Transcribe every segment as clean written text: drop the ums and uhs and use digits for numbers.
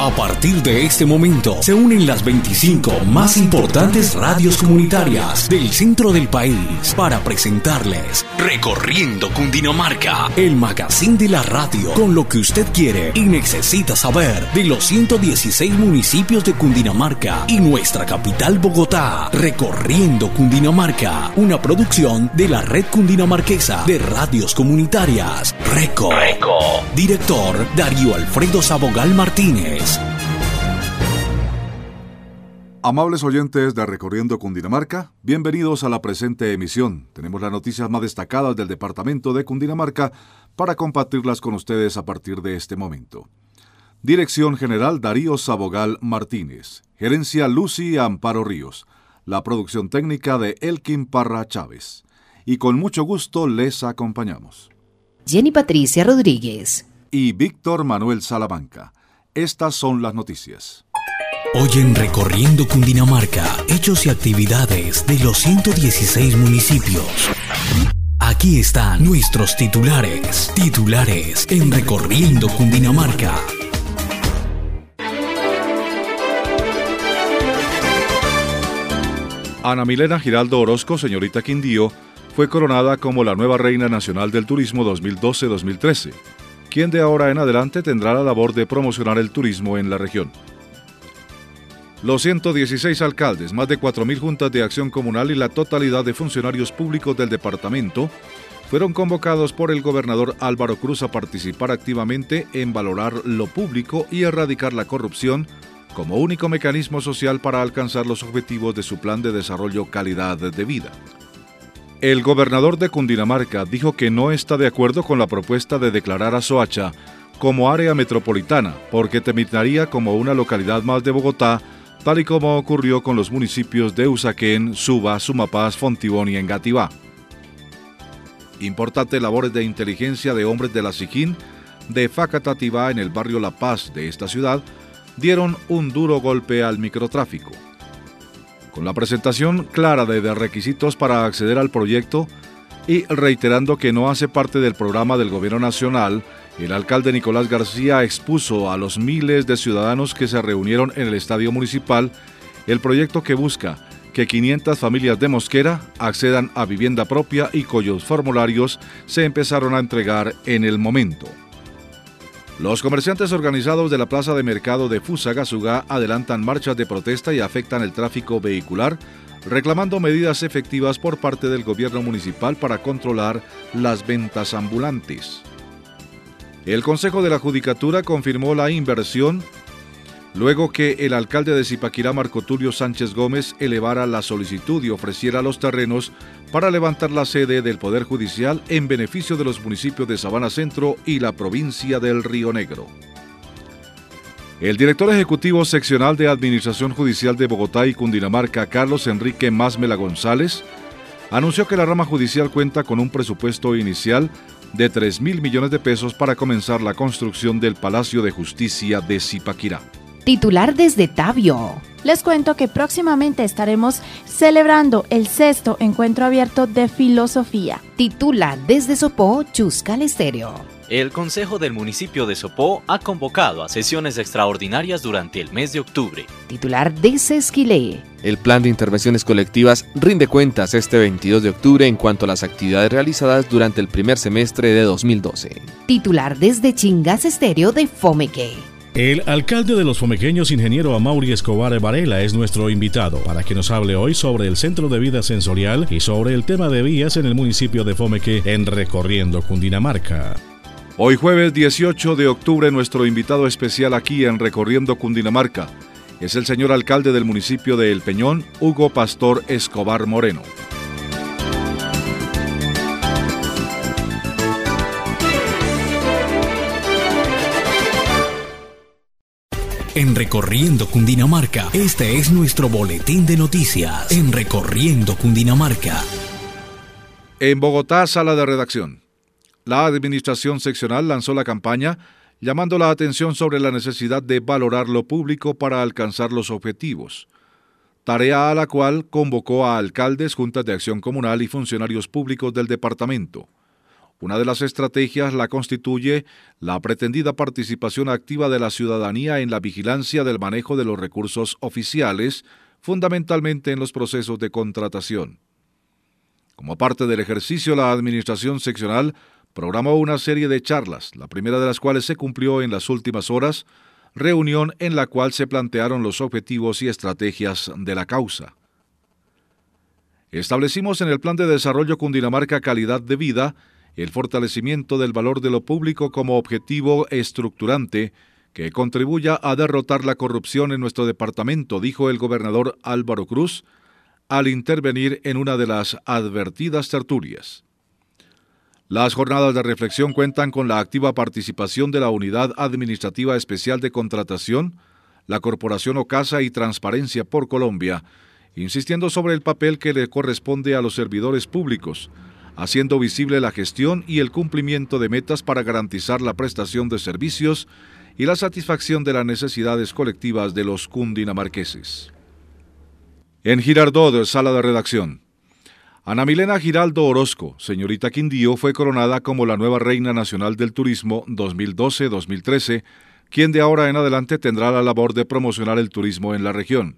A partir de este momento se unen las 25 más importantes radios comunitarias del centro del país para presentarles Recorriendo Cundinamarca, el magazine de la radio con lo que usted quiere y necesita saber de los 116 municipios de Cundinamarca y nuestra capital Bogotá. Recorriendo Cundinamarca, una producción de la Red Cundinamarquesa de Radios Comunitarias. Reco. Director Darío Alfredo Sabogal Martínez. Amables oyentes de Recorriendo Cundinamarca, bienvenidos a la presente emisión. Tenemos las noticias más destacadas del departamento de Cundinamarca para compartirlas con ustedes a partir de este momento. Dirección General Darío Sabogal Martínez. Gerencia Lucy Amparo Ríos. La producción técnica de Elkin Parra Chávez. Y con mucho gusto les acompañamos. Jenny Patricia Rodríguez. Y Víctor Manuel Salamanca. Estas son las noticias. Hoy en Recorriendo Cundinamarca, hechos y actividades de los 116 municipios. Aquí están nuestros titulares. Titulares en Recorriendo Cundinamarca. Ana Milena Giraldo Orozco, señorita Quindío, fue coronada como la nueva Reina Nacional del Turismo 2012-2013, quien de ahora en adelante tendrá la labor de promocionar el turismo en la región. Los 116 alcaldes, más de 4.000 juntas de acción comunal y la totalidad de funcionarios públicos del departamento fueron convocados por el gobernador Álvaro Cruz a participar activamente en valorar lo público y erradicar la corrupción como único mecanismo social para alcanzar los objetivos de su plan de desarrollo calidad de vida. El gobernador de Cundinamarca dijo que no está de acuerdo con la propuesta de declarar a Soacha como área metropolitana porque terminaría como una localidad más de Bogotá, tal y como ocurrió con los municipios de Usaquén, Suba, Sumapaz, Fontibón y Engativá. Importantes labores de inteligencia de hombres de la SIJIN de Facatativá en el barrio La Paz de esta ciudad dieron un duro golpe al microtráfico. Con la presentación clara de requisitos para acceder al proyecto y reiterando que no hace parte del programa del Gobierno Nacional, el alcalde Nicolás García expuso a los miles de ciudadanos que se reunieron en el estadio municipal el proyecto que busca que 500 familias de Mosquera accedan a vivienda propia y cuyos formularios se empezaron a entregar en el momento. Los comerciantes organizados de la plaza de mercado de Fusagasugá adelantan marchas de protesta y afectan el tráfico vehicular, reclamando medidas efectivas por parte del gobierno municipal para controlar las ventas ambulantes. El Consejo de la Judicatura confirmó la inversión luego que el alcalde de Zipaquirá, Marco Tulio Sánchez Gómez, elevara la solicitud y ofreciera los terrenos para levantar la sede del Poder Judicial en beneficio de los municipios de Sabana Centro y la provincia del Río Negro. El director ejecutivo seccional de Administración Judicial de Bogotá y Cundinamarca, Carlos Enrique Másmela González, anunció que la rama judicial cuenta con un presupuesto inicial de 3.000 millones de pesos para comenzar la construcción del Palacio de Justicia de Zipaquirá. Titular desde Tabio. Les cuento que próximamente estaremos celebrando el 6º encuentro abierto de filosofía. Titular desde Sopó, Chuscal Estéreo. El Consejo del Municipio de Sopó ha convocado a sesiones extraordinarias durante el mes de octubre. Titular desde Esquilé. El plan de intervenciones colectivas rinde cuentas este 22 de octubre en cuanto a las actividades realizadas durante el primer semestre de 2012. Titular desde Chingas Estéreo de Fomeque. El alcalde de los fomequeños, ingeniero Amaury Escobar Varela, es nuestro invitado para que nos hable hoy sobre el Centro de Vida Sensorial y sobre el tema de vías en el municipio de Fomeque en Recorriendo Cundinamarca. Hoy jueves 18 de octubre nuestro invitado especial aquí en Recorriendo Cundinamarca es el señor alcalde del municipio de El Peñón, Hugo Pastor Escobar Moreno. En Recorriendo Cundinamarca, este es nuestro boletín de noticias. En Recorriendo Cundinamarca. En Bogotá, sala de redacción. La administración seccional lanzó la campaña llamando la atención sobre la necesidad de valorar lo público para alcanzar los objetivos, tarea a la cual convocó a alcaldes, juntas de acción comunal y funcionarios públicos del departamento. Una de las estrategias la constituye la pretendida participación activa de la ciudadanía en la vigilancia del manejo de los recursos oficiales, fundamentalmente en los procesos de contratación. Como parte del ejercicio, la Administración Seccional programó una serie de charlas, la primera de las cuales se cumplió en las últimas horas, reunión en la cual se plantearon los objetivos y estrategias de la causa. Establecimos en el Plan de Desarrollo Cundinamarca Calidad de Vida el fortalecimiento del valor de lo público como objetivo estructurante que contribuya a derrotar la corrupción en nuestro departamento, dijo el gobernador Álvaro Cruz al intervenir en una de las advertidas tertulias. Las jornadas de reflexión cuentan con la activa participación de la Unidad Administrativa Especial de Contratación, la Corporación Ocasa y Transparencia por Colombia, insistiendo sobre el papel que le corresponde a los servidores públicos, haciendo visible la gestión y el cumplimiento de metas para garantizar la prestación de servicios y la satisfacción de las necesidades colectivas de los cundinamarqueses. En Girardot, sala de redacción. Ana Milena Giraldo Orozco, señorita Quindío, fue coronada como la nueva Reina Nacional del Turismo 2012-2013, quien de ahora en adelante tendrá la labor de promocionar el turismo en la región.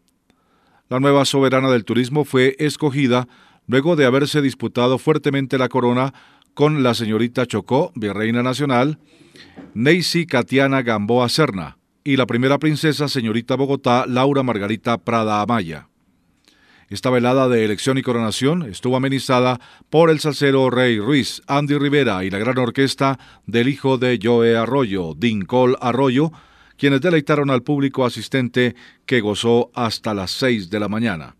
La nueva soberana del turismo fue escogida luego de haberse disputado fuertemente la corona con la señorita Chocó, virreina nacional, Neisy Catiana Gamboa Serna, y la primera princesa, señorita Bogotá, Laura Margarita Prada Amaya. Esta velada de elección y coronación estuvo amenizada por el salsero Rey Ruiz, Andy Rivera y la gran orquesta del hijo de Joe Arroyo, Dincol Arroyo, quienes deleitaron al público asistente que gozó hasta las 6 de la mañana.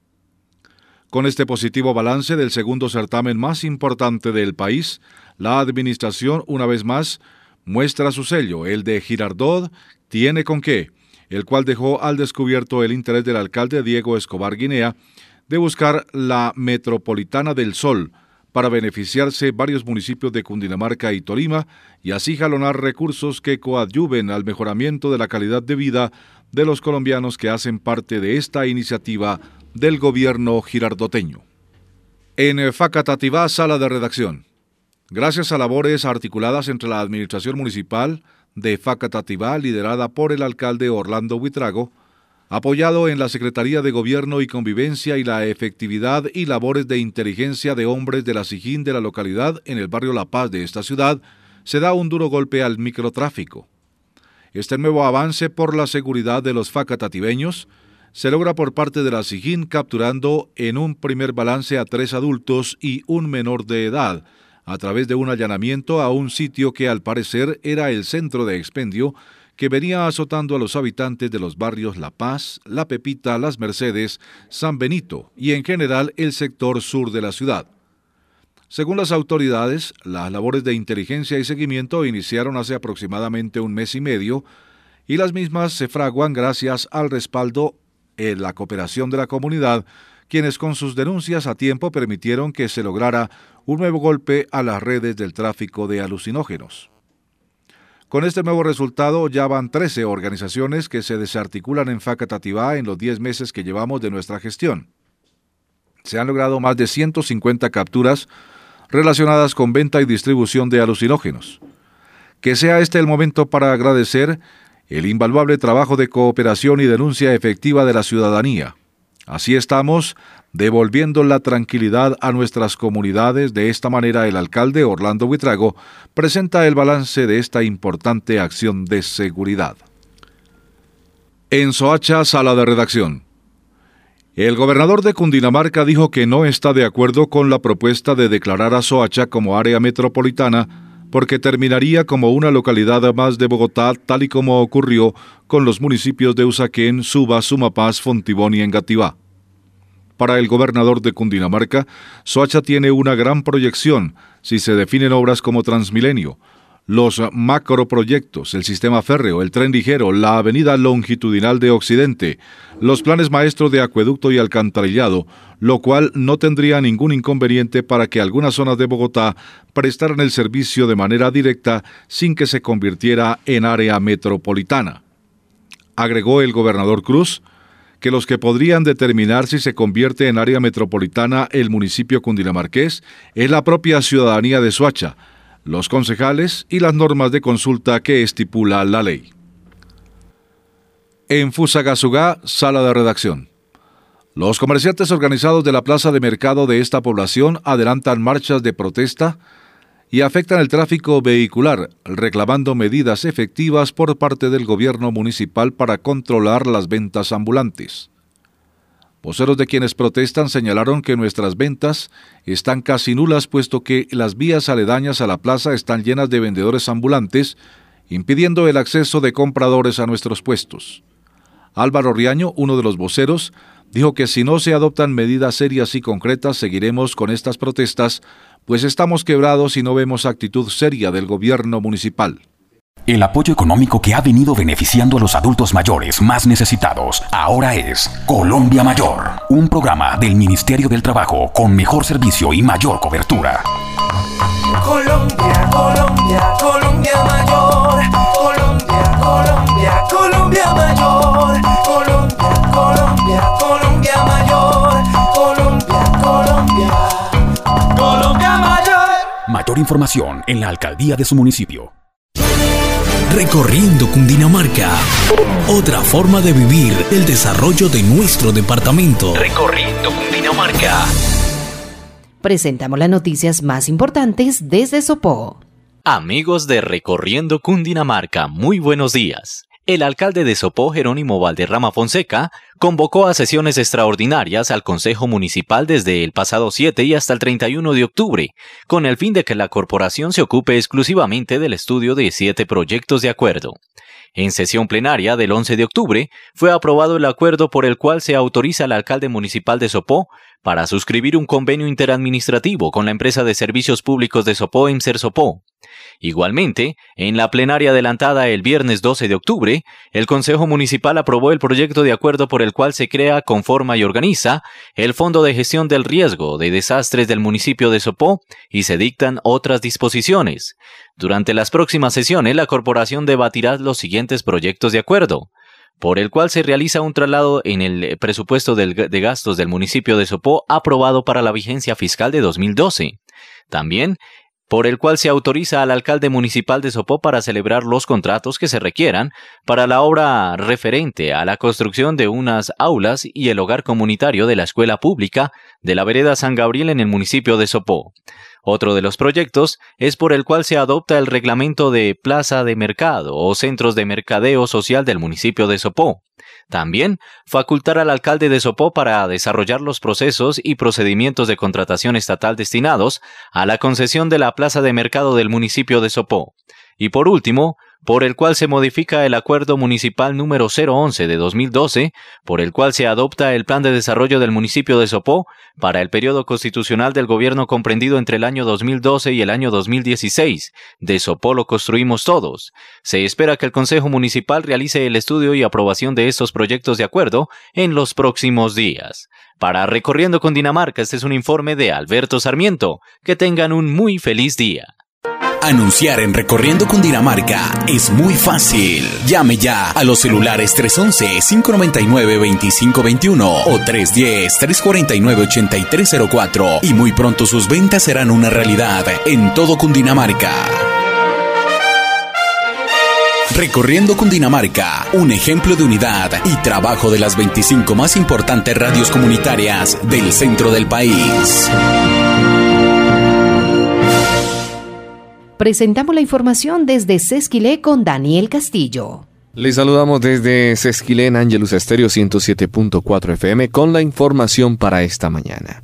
Con este positivo balance del segundo certamen más importante del país, la administración, una vez más, muestra su sello, el de Girardot tiene con qué, el cual dejó al descubierto el interés del alcalde Diego Escobar Guinea de buscar la metropolitana del Sol para beneficiarse varios municipios de Cundinamarca y Tolima y así jalonar recursos que coadyuven al mejoramiento de la calidad de vida de los colombianos que hacen parte de esta iniciativa del gobierno girardoteño. En Facatativá, sala de redacción. Gracias a labores articuladas entre la administración municipal de Facatativá, liderada por el alcalde Orlando Buitrago, apoyado en la Secretaría de Gobierno y Convivencia y la efectividad y labores de inteligencia de hombres de la SIGIN de la localidad en el barrio La Paz de esta ciudad, se da un duro golpe al microtráfico. Este nuevo avance por la seguridad de los facatativeños se logra por parte de la SIGIN capturando en un primer balance a 3 adultos y un menor de edad, a través de un allanamiento a un sitio que al parecer era el centro de expendio que venía azotando a los habitantes de los barrios La Paz, La Pepita, Las Mercedes, San Benito y en general el sector sur de la ciudad. Según las autoridades, las labores de inteligencia y seguimiento iniciaron hace aproximadamente un mes y medio y las mismas se fraguan gracias al respaldo en la cooperación de la comunidad, quienes con sus denuncias a tiempo permitieron que se lograra un nuevo golpe a las redes del tráfico de alucinógenos. Con este nuevo resultado ya van 13 organizaciones que se desarticulan en Facatativá en los 10 meses que llevamos de nuestra gestión. Se han logrado más de 150 capturas relacionadas con venta y distribución de alucinógenos. Que sea este el momento para agradecer el invaluable trabajo de cooperación y denuncia efectiva de la ciudadanía. Así estamos devolviendo la tranquilidad a nuestras comunidades. De esta manera, el alcalde Orlando Buitrago presenta el balance de esta importante acción de seguridad. En Soacha, sala de redacción. El gobernador de Cundinamarca dijo que no está de acuerdo con la propuesta de declarar a Soacha como área metropolitana porque terminaría como una localidad más de Bogotá, tal y como ocurrió con los municipios de Usaquén, Suba, Sumapaz, Fontibón y Engativá. Para el gobernador de Cundinamarca, Soacha tiene una gran proyección si se definen obras como Transmilenio, los macroproyectos, el sistema férreo, el tren ligero, la avenida longitudinal de Occidente, los planes maestros de acueducto y alcantarillado, lo cual no tendría ningún inconveniente para que algunas zonas de Bogotá prestaran el servicio de manera directa sin que se convirtiera en área metropolitana. Agregó el gobernador Cruz que los que podrían determinar si se convierte en área metropolitana el municipio cundinamarqués es la propia ciudadanía de Soacha, los concejales y las normas de consulta que estipula la ley. En Fusagasugá, sala de redacción. Los comerciantes organizados de la plaza de mercado de esta población adelantan marchas de protesta y afectan el tráfico vehicular, reclamando medidas efectivas por parte del gobierno municipal para controlar las ventas ambulantes. Voceros de quienes protestan señalaron que nuestras ventas están casi nulas, puesto que las vías aledañas a la plaza están llenas de vendedores ambulantes, impidiendo el acceso de compradores a nuestros puestos. Álvaro Riaño, uno de los voceros, dijo que si no se adoptan medidas serias y concretas, seguiremos con estas protestas, pues estamos quebrados y no vemos actitud seria del gobierno municipal. El apoyo económico que ha venido beneficiando a los adultos mayores más necesitados ahora es Colombia Mayor, un programa del Ministerio del Trabajo con mejor servicio y mayor cobertura. Colombia, Colombia, Colombia Mayor. Colombia, Colombia, Colombia Mayor. Colombia, Colombia, Colombia Mayor. Colombia, Colombia, Colombia Mayor. Mayor información en la alcaldía de su municipio. Recorriendo Cundinamarca. Otra forma de vivir el desarrollo de nuestro departamento. Recorriendo Cundinamarca. Presentamos las noticias más importantes desde Sopó. Amigos de Recorriendo Cundinamarca, muy buenos días. El alcalde de Sopó, Jerónimo Valderrama Fonseca, convocó a sesiones extraordinarias al Consejo Municipal desde el pasado 7 y hasta el 31 de octubre, con el fin de que la corporación se ocupe exclusivamente del estudio de 7 proyectos de acuerdo. En sesión plenaria del 11 de octubre, fue aprobado el acuerdo por el cual se autoriza al alcalde municipal de Sopó para suscribir un convenio interadministrativo con la empresa de servicios públicos de Sopó, EMSER Sopó. Igualmente, en la plenaria adelantada el viernes 12 de octubre, el Consejo Municipal aprobó el proyecto de acuerdo por el cual se crea, conforma y organiza el Fondo de Gestión del Riesgo de Desastres del municipio de Sopó y se dictan otras disposiciones. Durante las próximas sesiones, la corporación debatirá los siguientes proyectos de acuerdo: por el cual se realiza un traslado en el presupuesto de gastos del municipio de Sopó aprobado para la vigencia fiscal de 2012. También, por el cual se autoriza al alcalde municipal de Sopó para celebrar los contratos que se requieran para la obra referente a la construcción de unas aulas y el hogar comunitario de la escuela pública de la vereda San Gabriel en el municipio de Sopó. Otro de los proyectos es por el cual se adopta el reglamento de plaza de mercado o centros de mercadeo social del municipio de Sopó. También, facultar al alcalde de Sopó para desarrollar los procesos y procedimientos de contratación estatal destinados a la concesión de la plaza de mercado del municipio de Sopó. Y por último, por el cual se modifica el Acuerdo Municipal número 011 de 2012, por el cual se adopta el Plan de Desarrollo del municipio de Sopó para el periodo constitucional del gobierno comprendido entre el año 2012 y el año 2016. De Sopó lo construimos todos. Se espera que el Consejo Municipal realice el estudio y aprobación de estos proyectos de acuerdo en los próximos días. Para Recorriendo Cundinamarca, este es un informe de Alberto Sarmiento. Que tengan un muy feliz día. Anunciar en Recorriendo Cundinamarca es muy fácil. Llame ya a los celulares 311-599-2521 o 310-349-8304 y muy pronto sus ventas serán una realidad en todo Cundinamarca. Recorriendo Cundinamarca, un ejemplo de unidad y trabajo de las 25 más importantes radios comunitarias del centro del país. Presentamos la información desde Sesquilé con Daniel Castillo. Les saludamos desde Sesquilé en Ángelus Estéreo 107.4 FM con la información para esta mañana.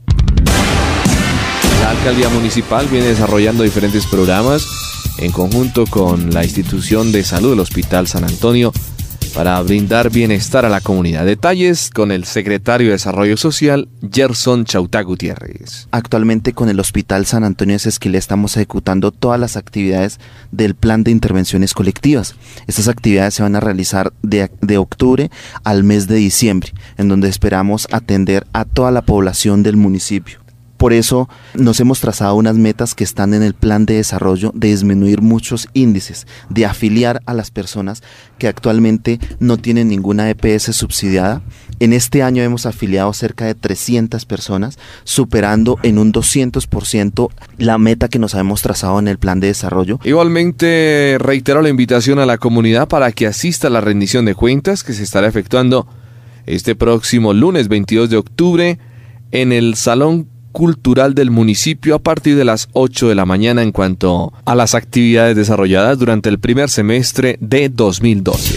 La alcaldía municipal viene desarrollando diferentes programas en conjunto con la institución de salud del Hospital San Antonio para brindar bienestar a la comunidad. Detalles con el secretario de Desarrollo Social, Gerson Chautá Gutiérrez. Actualmente con el Hospital San Antonio de Sesquilé estamos ejecutando todas las actividades del plan de intervenciones colectivas. Estas actividades se van a realizar de octubre al mes de diciembre, en donde esperamos atender a toda la población del municipio. Por eso nos hemos trazado unas metas que están en el plan de desarrollo de disminuir muchos índices, de afiliar a las personas que actualmente no tienen ninguna EPS subsidiada. En este año hemos afiliado cerca de 300 personas, superando en un 200% la meta que nos habíamos trazado en el plan de desarrollo. Igualmente reitero la invitación a la comunidad para que asista a la rendición de cuentas que se estará efectuando este próximo lunes 22 de octubre en el Salón Cultural del municipio a partir de las 8 de la mañana en cuanto a las actividades desarrolladas durante el primer semestre de 2012.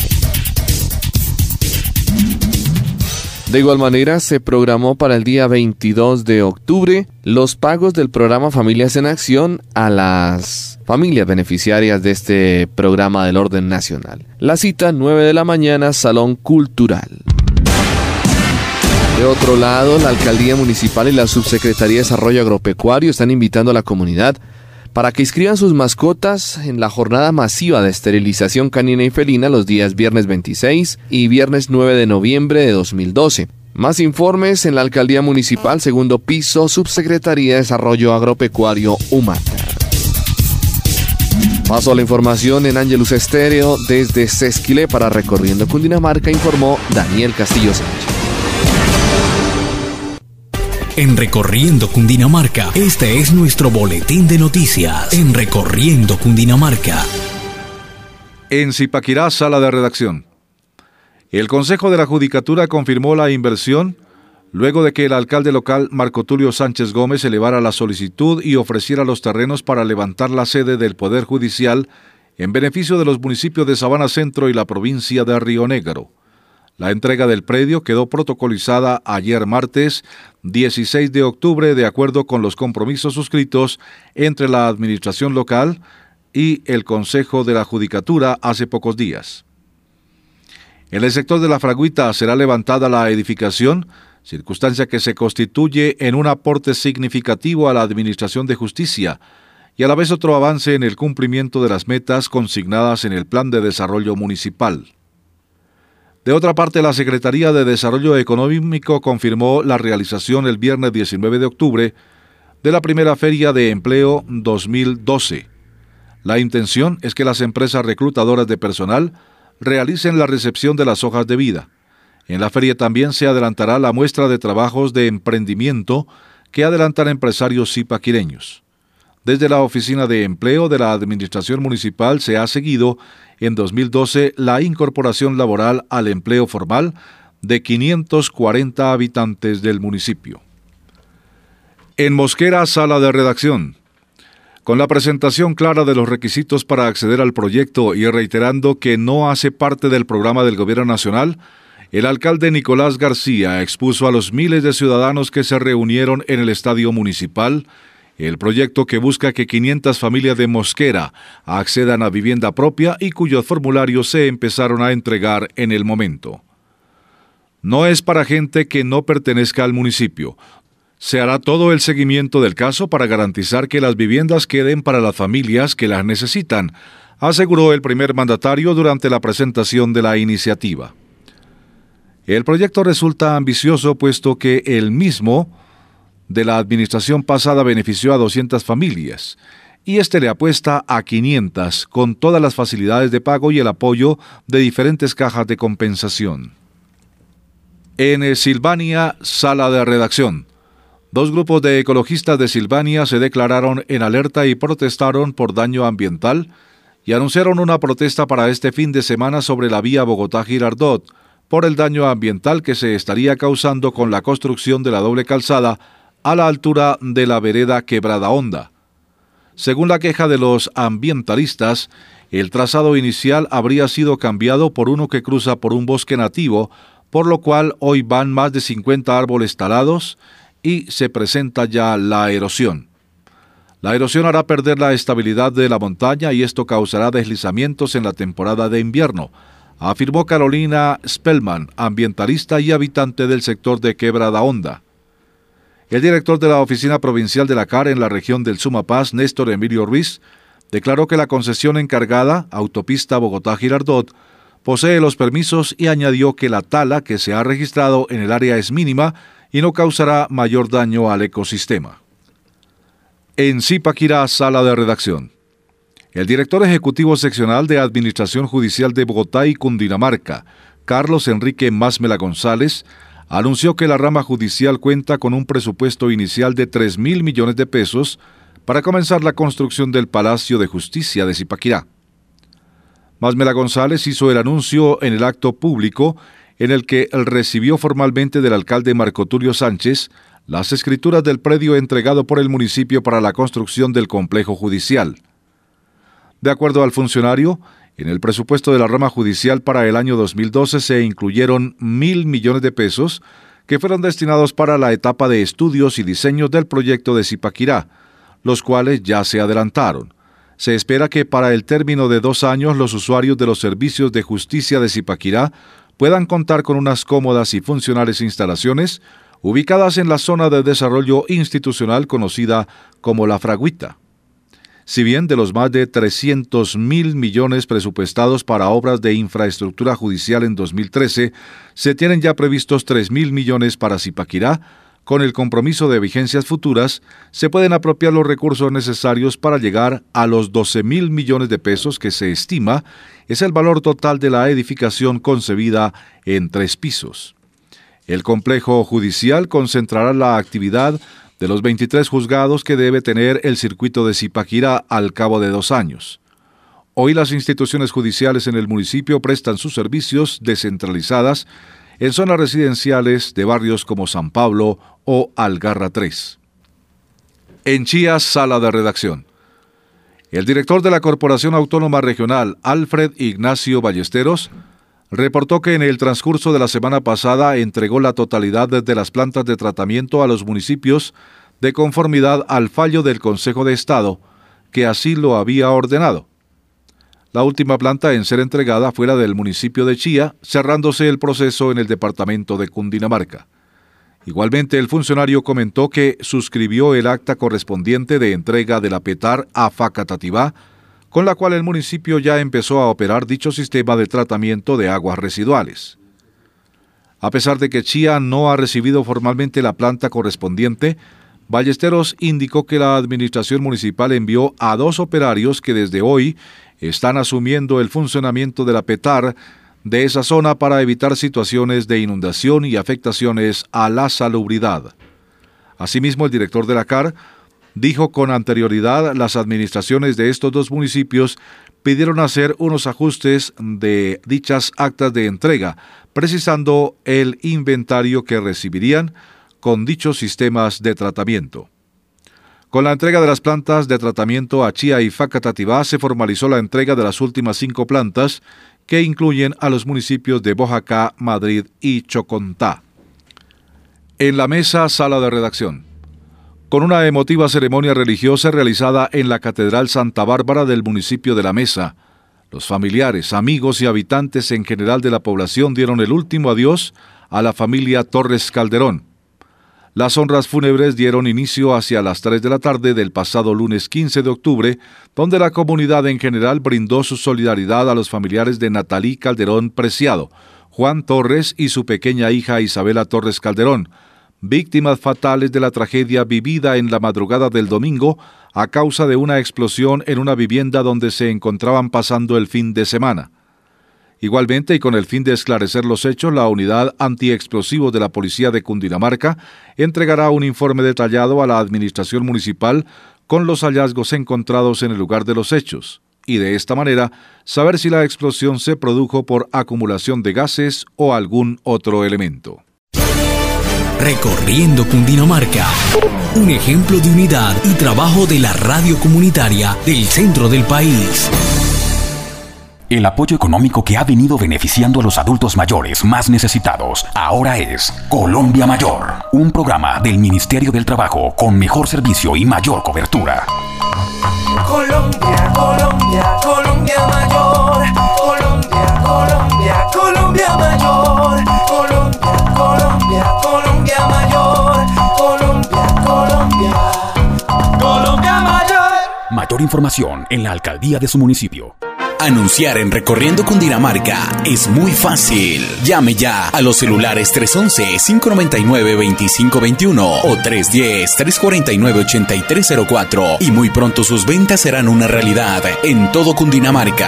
De igual manera, se programó para el día 22 de octubre los pagos del programa Familias en Acción a las familias beneficiarias de este programa del orden nacional. La cita 9 de la mañana, Salón Cultural. De otro lado, la Alcaldía Municipal y la Subsecretaría de Desarrollo Agropecuario están invitando a la comunidad para que inscriban sus mascotas en la jornada masiva de esterilización canina y felina los días viernes 26 y viernes 9 de noviembre de 2012. Más informes en la Alcaldía Municipal, segundo piso, Subsecretaría de Desarrollo Agropecuario, Humata. Paso a la información en Ángelus Estéreo desde Sesquilé para Recorriendo Cundinamarca, informó Daniel Castillo Sánchez. En Recorriendo Cundinamarca, este es nuestro boletín de noticias. En Recorriendo Cundinamarca. En Zipaquirá, sala de redacción. El Consejo de la Judicatura confirmó la inversión luego de que el alcalde local Marco Tulio Sánchez Gómez elevara la solicitud y ofreciera los terrenos para levantar la sede del Poder Judicial en beneficio de los municipios de Sabana Centro y la provincia de Río Negro. La entrega del predio quedó protocolizada ayer martes 16 de octubre de acuerdo con los compromisos suscritos entre la administración local y el Consejo de la Judicatura hace pocos días. En el sector de La Fragüita será levantada la edificación, circunstancia que se constituye en un aporte significativo a la Administración de Justicia y a la vez otro avance en el cumplimiento de las metas consignadas en el Plan de Desarrollo Municipal. De otra parte, la Secretaría de Desarrollo Económico confirmó la realización el viernes 19 de octubre de la primera Feria de Empleo 2012. La intención es que las empresas reclutadoras de personal realicen la recepción de las hojas de vida. En la feria también se adelantará la muestra de trabajos de emprendimiento que adelantan empresarios zipaquireños. Desde la Oficina de Empleo de la Administración Municipal se ha seguido en 2012 la incorporación laboral al empleo formal de 540 habitantes del municipio. En Mosquera, sala de redacción. Con la presentación clara de los requisitos para acceder al proyecto y reiterando que no hace parte del programa del Gobierno Nacional, el alcalde Nicolás García expuso a los miles de ciudadanos que se reunieron en el estadio municipal el proyecto que busca que 500 familias de Mosquera accedan a vivienda propia y cuyos formularios se empezaron a entregar en el momento. No es para gente que no pertenezca al municipio. Se hará todo el seguimiento del caso para garantizar que las viviendas queden para las familias que las necesitan, aseguró el primer mandatario durante la presentación de la iniciativa. El proyecto resulta ambicioso puesto que el mismo de la administración pasada benefició a 200 familias y este le apuesta a 500 con todas las facilidades de pago y el apoyo de diferentes cajas de compensación. En Silvania, sala de redacción. 2 grupos de ecologistas de Silvania se declararon en alerta y protestaron por daño ambiental y anunciaron una protesta para este fin de semana sobre la vía Bogotá-Girardot por el daño ambiental que se estaría causando con la construcción de la doble calzada a la altura de la vereda Quebrada Honda. Según la queja de los ambientalistas, el trazado inicial habría sido cambiado por uno que cruza por un bosque nativo, por lo cual hoy van más de 50 árboles talados y se presenta ya la erosión. La erosión hará perder la estabilidad de la montaña y esto causará deslizamientos en la temporada de invierno, afirmó Carolina Spellman, ambientalista y habitante del sector de Quebrada Honda. El director de la Oficina Provincial de la CAR en la región del Sumapaz, Néstor Emilio Ruiz, declaró que la concesión encargada, Autopista Bogotá-Girardot, posee los permisos y añadió que la tala que se ha registrado en el área es mínima y no causará mayor daño al ecosistema. En Zipaquirá, sala de redacción. El director ejecutivo seccional de Administración Judicial de Bogotá y Cundinamarca, Carlos Enrique Másmela González, anunció que la rama judicial cuenta con un presupuesto inicial de 3.000 millones de pesos para comenzar la construcción del Palacio de Justicia de Zipaquirá. Másmela González hizo el anuncio en el acto público en el que recibió formalmente del alcalde Marco Tulio Sánchez las escrituras del predio entregado por el municipio para la construcción del complejo judicial. De acuerdo al funcionario, en el presupuesto de la rama judicial para el año 2012 se incluyeron 1.000 millones de pesos que fueron destinados para la etapa de estudios y diseños del proyecto de Zipaquirá, los cuales ya se adelantaron. Se espera que para el término de 2 años los usuarios de los servicios de justicia de Zipaquirá puedan contar con unas cómodas y funcionales instalaciones ubicadas en la zona de desarrollo institucional conocida como La Fragüita. Si bien de los más de 300.000 millones presupuestados para obras de infraestructura judicial en 2013, se tienen ya previstos 3.000 millones para Zipaquirá, con el compromiso de vigencias futuras, se pueden apropiar los recursos necesarios para llegar a los 12.000 millones de pesos que se estima es el valor total de la edificación concebida en 3 pisos. El complejo judicial concentrará la actividad de los 23 juzgados que debe tener el circuito de Zipaquirá al cabo de 2 años. Hoy las instituciones judiciales en el municipio prestan sus servicios descentralizadas en zonas residenciales de barrios como San Pablo o Algarra 3. En Chía, sala de redacción. El director de la Corporación Autónoma Regional, Alfred Ignacio Ballesteros, reportó que en el transcurso de la semana pasada entregó la totalidad de las plantas de tratamiento a los municipios de conformidad al fallo del Consejo de Estado, que así lo había ordenado. La última planta en ser entregada fue la del municipio de Chía, cerrándose el proceso en el departamento de Cundinamarca. Igualmente, el funcionario comentó que suscribió el acta correspondiente de entrega de la PETAR a Facatativá, con la cual el municipio ya empezó a operar dicho sistema de tratamiento de aguas residuales. A pesar de que Chía no ha recibido formalmente la planta correspondiente, Ballesteros indicó que la administración municipal envió a 2 operarios que desde hoy están asumiendo el funcionamiento de la PETAR de esa zona para evitar situaciones de inundación y afectaciones a la salubridad. Asimismo, el director de la CAR dijo con anterioridad las administraciones de estos 2 municipios pidieron hacer unos ajustes de dichas actas de entrega, precisando el inventario que recibirían con dichos sistemas de tratamiento. Con la entrega de las plantas de tratamiento a Chía y Facatativá se formalizó la entrega de las últimas 5 plantas que incluyen a los municipios de Boyacá, Madrid y Chocontá. En la mesa, sala de redacción. Con una emotiva ceremonia religiosa realizada en la Catedral Santa Bárbara del municipio de La Mesa, los familiares, amigos y habitantes en general de la población dieron el último adiós a la familia Torres Calderón. Las honras fúnebres dieron inicio hacia las 3 de la tarde del pasado lunes 15 de octubre, donde la comunidad en general brindó su solidaridad a los familiares de Natalí Calderón Preciado, Juan Torres y su pequeña hija Isabela Torres Calderón, víctimas fatales de la tragedia vivida en la madrugada del domingo a causa de una explosión en una vivienda donde se encontraban pasando el fin de semana. Igualmente, y con el fin de esclarecer los hechos, la Unidad Antiexplosivos de la Policía de Cundinamarca entregará un informe detallado a la Administración Municipal con los hallazgos encontrados en el lugar de los hechos, y de esta manera saber si la explosión se produjo por acumulación de gases o algún otro elemento. Recorriendo Cundinamarca, un ejemplo de unidad y trabajo de la radio comunitaria del centro del país. El apoyo económico que ha venido beneficiando a los adultos mayores más necesitados ahora es Colombia Mayor, un programa del Ministerio del Trabajo con mejor servicio y mayor cobertura. Colombia, Colombia, Colombia Mayor. Colombia, Colombia, Colombia Mayor. Colombia, Colombia, Colombia Mayor. Colombia, Colombia, Colombia Mayor. Mayor información en la alcaldía de su municipio. Anunciar en Recorriendo Cundinamarca es muy fácil. Llame ya a los celulares 311-599-2521 o 310-349-8304 y muy pronto sus ventas serán una realidad en todo Cundinamarca.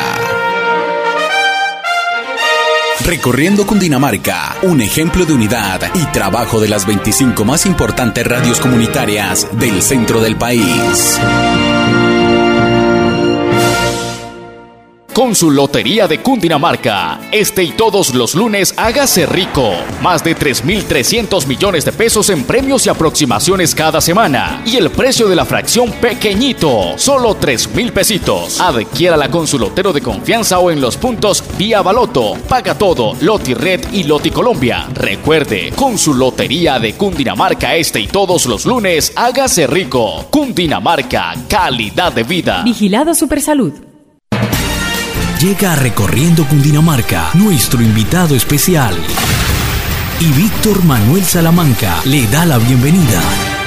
Recorriendo Cundinamarca, un ejemplo de unidad y trabajo de las 25 más importantes radios comunitarias del centro del país. Con su Lotería de Cundinamarca, este y todos los lunes hágase rico. Más de 3.300 millones de pesos en premios y aproximaciones cada semana. Y el precio de la fracción pequeñito, solo 3.000 pesitos. Adquiérala con su lotero de confianza o en los puntos Vía Baloto, Paga Todo, Loti Red y Loti Colombia. Recuerde, con su Lotería de Cundinamarca, este y todos los lunes hágase rico. Cundinamarca, calidad de vida. Vigilado Supersalud. Llega a Recorriendo Cundinamarca nuestro invitado especial. Y Víctor Manuel Salamanca le da la bienvenida.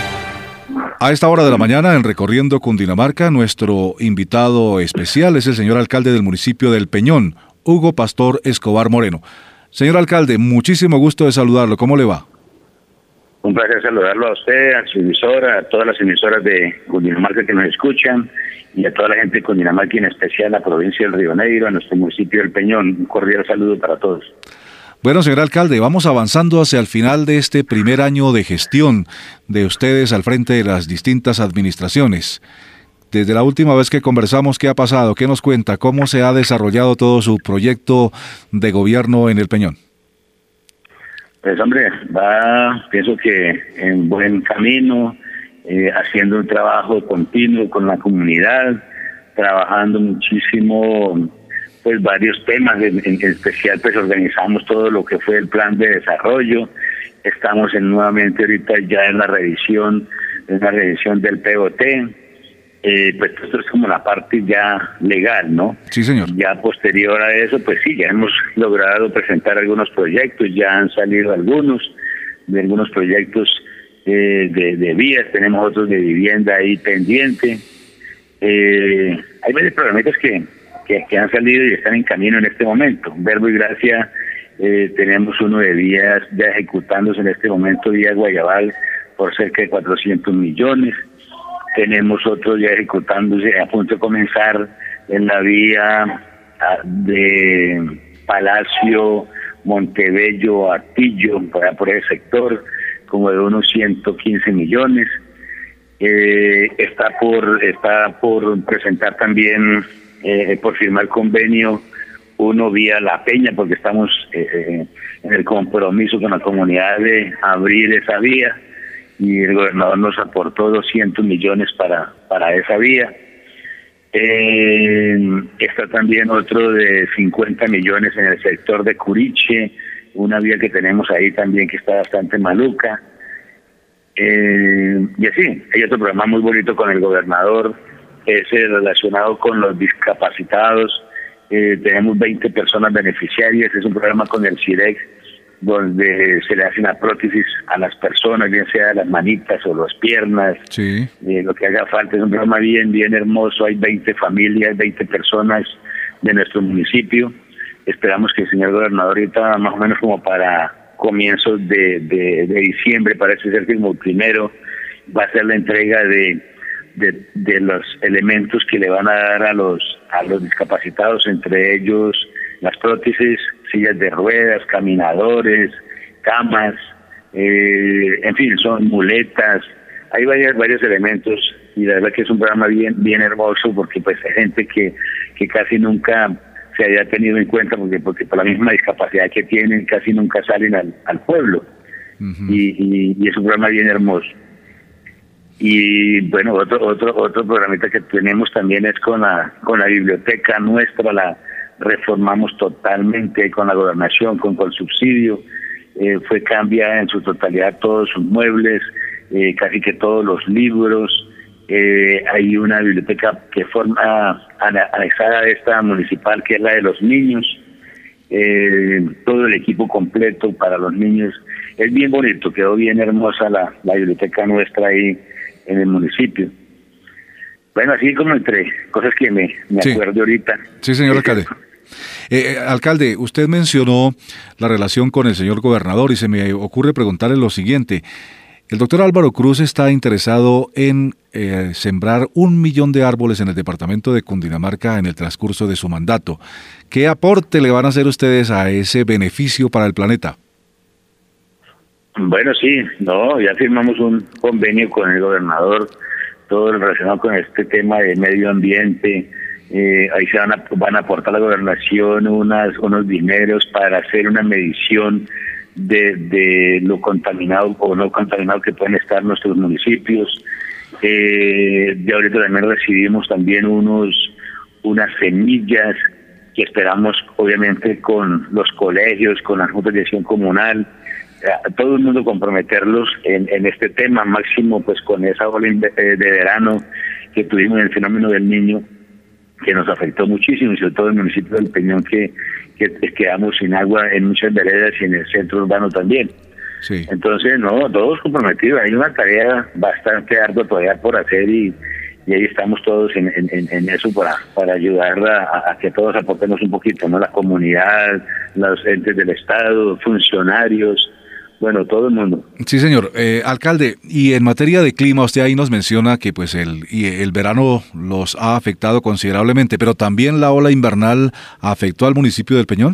A esta hora de la mañana, en Recorriendo Cundinamarca, nuestro invitado especial es el señor alcalde del municipio del Peñón, Hugo Pastor Escobar Moreno. Señor alcalde, muchísimo gusto de saludarlo. ¿Cómo le va? Un placer saludarlo a usted, a su emisora, a todas las emisoras de Cundinamarca que nos escuchan y a toda la gente de Cundinamarca, en especial a la provincia del Río Negro, a nuestro municipio del Peñón. Un cordial saludo para todos. Bueno, señor alcalde, vamos avanzando hacia el final de este primer año de gestión de ustedes al frente de las distintas administraciones. Desde la última vez que conversamos, ¿qué ha pasado? ¿Qué nos cuenta? ¿Cómo se ha desarrollado todo su proyecto de gobierno en el Peñón? Pues hombre, pienso que en buen camino, haciendo un trabajo continuo con la comunidad, trabajando muchísimo, pues varios temas, en especial pues organizamos todo lo que fue el plan de desarrollo. Estamos nuevamente ahorita ya en la revisión del POT. Pues esto es como la parte ya legal, ¿no? Sí, señor. Ya posterior a eso, pues sí, ya hemos logrado presentar algunos proyectos, ya han salido algunos proyectos de vías, tenemos otros de vivienda ahí pendiente. Hay varios programitas que han salido y están en camino en este momento. Verbo y Gracia, tenemos uno de vías ya ejecutándose en este momento, vía Guayabal, por cerca de 400 millones. Tenemos otros ya ejecutándose, a punto de comenzar en la vía de Palacio, Montebello, Atillo, por ese sector, como de unos 115 millones. Está por presentar también, por firmar convenio, uno vía La Peña, porque estamos en el compromiso con la comunidad de abrir esa vía, y el gobernador nos aportó 200 millones para esa vía. Está también otro de 50 millones en el sector de Curiche, una vía que tenemos ahí también que está bastante maluca. Y así, hay otro programa muy bonito con el gobernador, ese relacionado con los discapacitados. Tenemos 20 personas beneficiarias, es un programa con el CIREC, donde se le hace una prótesis a las personas, bien sea las manitas o las piernas, sí. Lo que haga falta. Es un programa bien hermoso. Hay 20 familias, 20 personas de nuestro municipio. Esperamos que el señor gobernador ahorita, más o menos como para comienzos de diciembre, parece ser que como primero va a ser la entrega de los elementos que le van a dar a los discapacitados, entre ellos las prótesis, sillas de ruedas, caminadores, camas, en fin, son muletas. Hay varios elementos, y la verdad que es un programa bien hermoso, porque pues hay gente que casi nunca se haya tenido en cuenta, porque por la misma discapacidad que tienen casi nunca salen al pueblo. Uh-huh. Y es un programa bien hermoso. Y bueno, otro programita que tenemos también es con la biblioteca nuestra, la reformamos totalmente con la gobernación, con subsidio. Fue cambiada en su totalidad todos sus muebles, casi que todos los libros. Hay una biblioteca que forma anexada a esta municipal, que es la de los niños. Todo el equipo completo para los niños. Es bien bonito, quedó bien hermosa la biblioteca nuestra ahí en el municipio. Bueno, así como entre cosas que me Sí. acuerdo ahorita. Sí, señor alcalde. Alcalde, usted mencionó la relación con el señor gobernador y se me ocurre preguntarle lo siguiente. El doctor Álvaro Cruz está interesado en sembrar 1 millón de árboles en el departamento de Cundinamarca en el transcurso de su mandato. ¿Qué aporte le van a hacer ustedes a ese beneficio para el planeta? Bueno, sí, no, ya firmamos un convenio con el gobernador, todo relacionado con este tema de medio ambiente. Ahí se van a aportar a la gobernación unos dineros para hacer una medición de lo contaminado o no contaminado que pueden estar nuestros municipios. De ahorita también recibimos también unas semillas que esperamos, obviamente, con los colegios, con la Junta de Acción Comunal, todo el mundo comprometerlos en este tema, máximo pues con esa ola de verano que tuvimos en el fenómeno del Niño, que nos afectó muchísimo, y sobre todo el municipio del Peñón, que quedamos sin agua en muchas veredas y en el centro urbano también. Sí. Entonces, no, todos comprometidos. Hay una tarea bastante ardua todavía por hacer y ahí estamos todos en eso para ayudar a que todos aportemos un poquito, ¿no? La comunidad, los entes del Estado, funcionarios, bueno, todo el mundo. Sí, señor. Alcalde, y en materia de clima, usted ahí nos menciona que pues el verano los ha afectado considerablemente, pero también la ola invernal afectó al municipio del Peñón.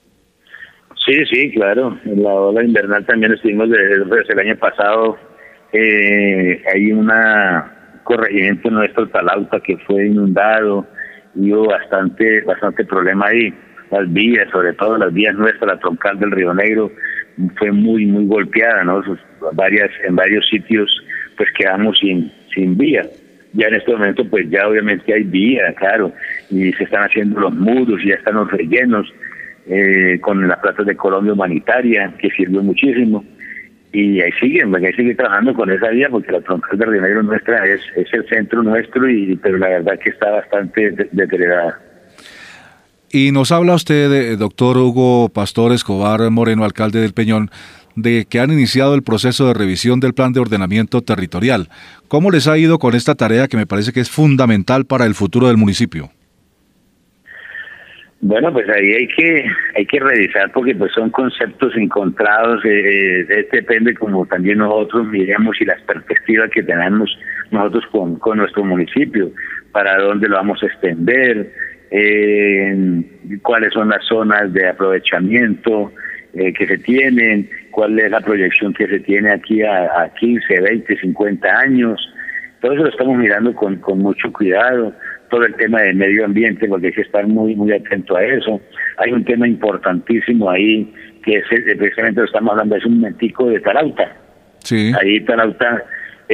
Sí, claro. En la ola invernal también estuvimos desde el año pasado. Hay una corregimiento nuestro, Talauta, que fue inundado y hubo bastante problema ahí. Las vías, sobre todo las vías nuestras, la troncal del Río Negro, fue muy golpeada, ¿no? En varios sitios pues quedamos sin vía. Ya en este momento pues ya obviamente hay vía, claro, y se están haciendo los muros, y ya están los rellenos con la Plata de Colombia Humanitaria, que sirvió muchísimo, y ahí siguen trabajando con esa vía, porque la troncal del Río Negro nuestra es el centro nuestro, pero la verdad que está bastante deteriorada. Y nos habla usted, doctor Hugo Pastor Escobar Moreno, alcalde del Peñón, de que han iniciado el proceso de revisión del plan de ordenamiento territorial. ¿Cómo les ha ido con esta tarea que me parece que es fundamental para el futuro del municipio? Bueno, pues ahí hay que revisar, porque pues son conceptos encontrados. Depende como también nosotros miremos y las perspectivas que tenemos nosotros con nuestro municipio, para dónde lo vamos a extender, cuáles son las zonas de aprovechamiento que se tienen, cuál es la proyección que se tiene aquí a 15, 20, 50 años. Todo eso lo estamos mirando con mucho cuidado. Todo el tema del medio ambiente, porque hay que estar muy atento a eso. Hay un tema importantísimo ahí, que es precisamente lo estamos hablando hace un momentico, de Talauta. Sí. Ahí Talauta,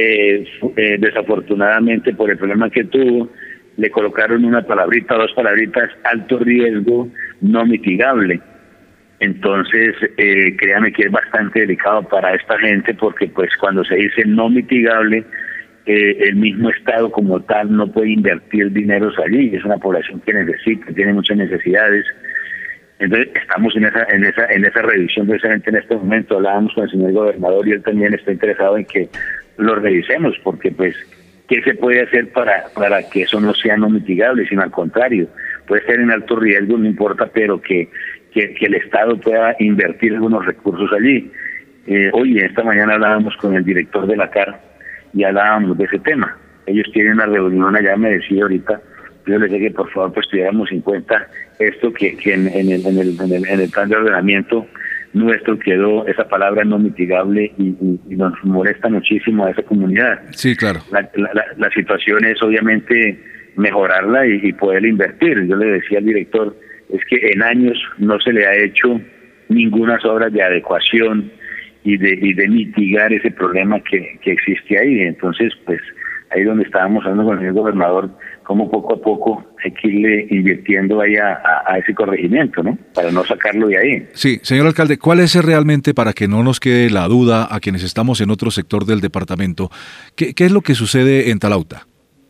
desafortunadamente por el problema que tuvo, le colocaron dos palabritas, alto riesgo, no mitigable. Entonces, créame que es bastante delicado para esta gente, porque pues cuando se dice no mitigable, el mismo Estado como tal no puede invertir dineros allí. Es una población que tiene muchas necesidades. Entonces estamos en esa revisión precisamente en este momento. Hablábamos con el señor gobernador y él también está interesado en que lo revisemos, porque pues ¿qué se puede hacer para que eso no sea no mitigable, sino al contrario? Puede ser en alto riesgo, no importa, pero que el Estado pueda invertir algunos recursos allí. Hoy, esta mañana hablábamos con el director de la CAR y hablábamos de ese tema. Ellos tienen una reunión allá, me decía ahorita, yo les dije que por favor pues tuviéramos en cuenta esto, que en el plan de ordenamiento nuestro quedó esa palabra no mitigable, y nos molesta muchísimo a esa comunidad. Sí, claro. La situación es obviamente mejorarla y poder invertir. Yo le decía al director, es que en años no se le ha hecho ninguna obra de adecuación y de mitigar ese problema que existe ahí. Entonces, pues, ahí donde estábamos hablando con el gobernador, como poco a poco hay que irle invirtiendo ahí a ese corregimiento, ¿no? Para no sacarlo de ahí. Sí, señor alcalde, ¿cuál es realmente, para que no nos quede la duda a quienes estamos en otro sector del departamento, qué es lo que sucede en Talauta?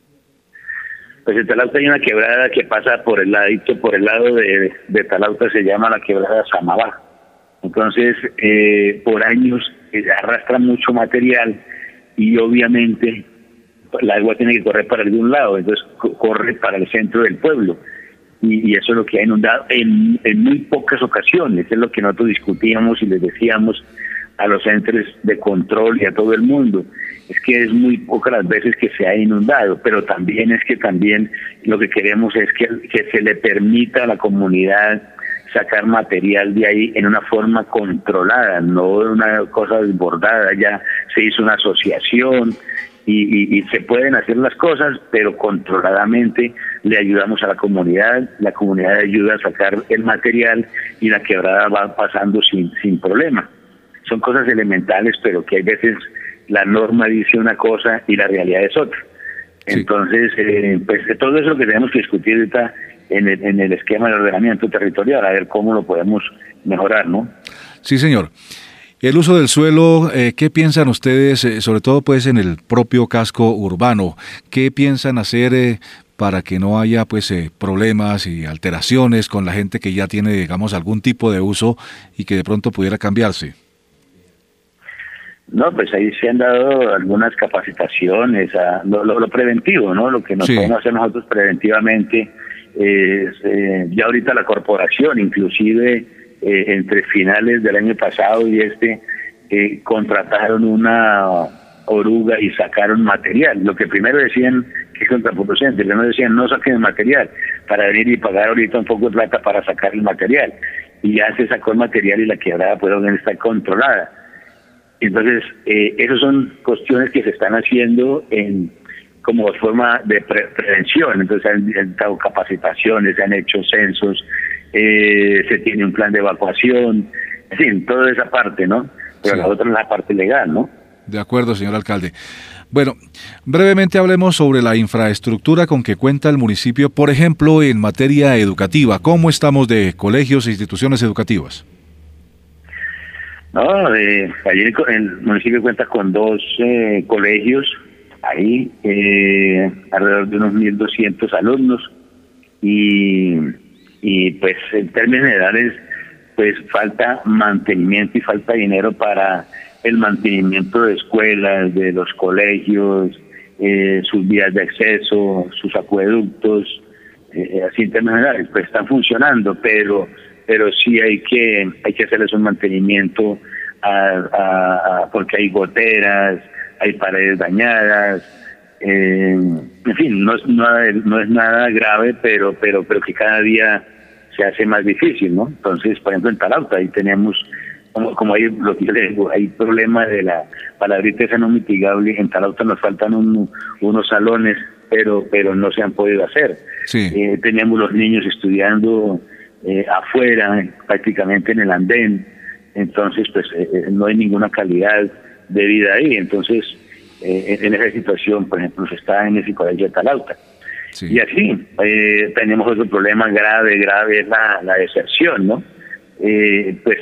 Pues en Talauta hay una quebrada que pasa por el lado de Talauta, se llama la quebrada Samabá. Entonces, por años arrastra mucho material, y obviamente el agua tiene que correr para algún lado, entonces corre para el centro del pueblo. Y eso es lo que ha inundado en muy pocas ocasiones, es lo que nosotros discutíamos y les decíamos a los entes de control y a todo el mundo, es que es muy pocas las veces que se ha inundado, pero también es que también lo que queremos es que se le permita a la comunidad sacar material de ahí en una forma controlada, no una cosa desbordada. Ya se hizo una asociación y se pueden hacer las cosas, pero controladamente le ayudamos a la comunidad ayuda a sacar el material y la quebrada va pasando sin problema. Son cosas elementales, pero que hay veces la norma dice una cosa y la realidad es otra. Sí. Entonces, pues todo eso es lo que tenemos que discutir ahorita en el esquema de ordenamiento territorial, a ver cómo lo podemos mejorar, ¿no? Sí, señor. El uso del suelo, ¿qué piensan ustedes, sobre todo pues en el propio casco urbano? ¿Qué piensan hacer para que no haya pues problemas y alteraciones con la gente que ya tiene, digamos, algún tipo de uso y que de pronto pudiera cambiarse? No, pues ahí se han dado algunas capacitaciones, lo preventivo, ¿no? Lo que nos podemos hacer nosotros preventivamente es, ya ahorita la corporación, inclusive entre finales del año pasado y contrataron una oruga y sacaron material. Lo que primero decían que es contraproducente, primero decían no saquen el material para venir y pagar ahorita un poco de plata para sacar el material. Y ya se sacó el material y la quebrada puede estar controlada. Entonces, esas son cuestiones que se están haciendo como forma de prevención. Entonces, se han dado capacitaciones, se han hecho censos, se tiene un plan de evacuación, en fin, toda esa parte, ¿no? Pero la otra es la parte legal, ¿no? De acuerdo, señor alcalde. Bueno, brevemente hablemos sobre la infraestructura con que cuenta el municipio, por ejemplo, en materia educativa. ¿Cómo estamos de colegios e instituciones educativas? No, allí el municipio cuenta con 2 colegios, ahí alrededor de unos 1.200 alumnos y pues en términos generales pues falta mantenimiento y falta dinero para el mantenimiento de escuelas, de los colegios, sus vías de acceso, sus acueductos, así en términos generales pues están funcionando, pero sí hay que hacerles un mantenimiento porque hay goteras, hay paredes dañadas, en fin, no es nada grave, pero que cada día se hace más difícil, ¿no? Entonces, por ejemplo, en Talauta ahí tenemos, como hay lo que yo le digo, hay problema de la palabrita esa no mitigable. En Talauta nos faltan unos salones, pero no se han podido hacer. Sí. Tenemos los niños estudiando afuera, prácticamente en el andén, entonces pues no hay ninguna calidad de vida ahí. Entonces en esa situación, por ejemplo, se está en ese colegio de Talauta. Sí. Y así tenemos otro problema grave es la deserción, ¿no? Pues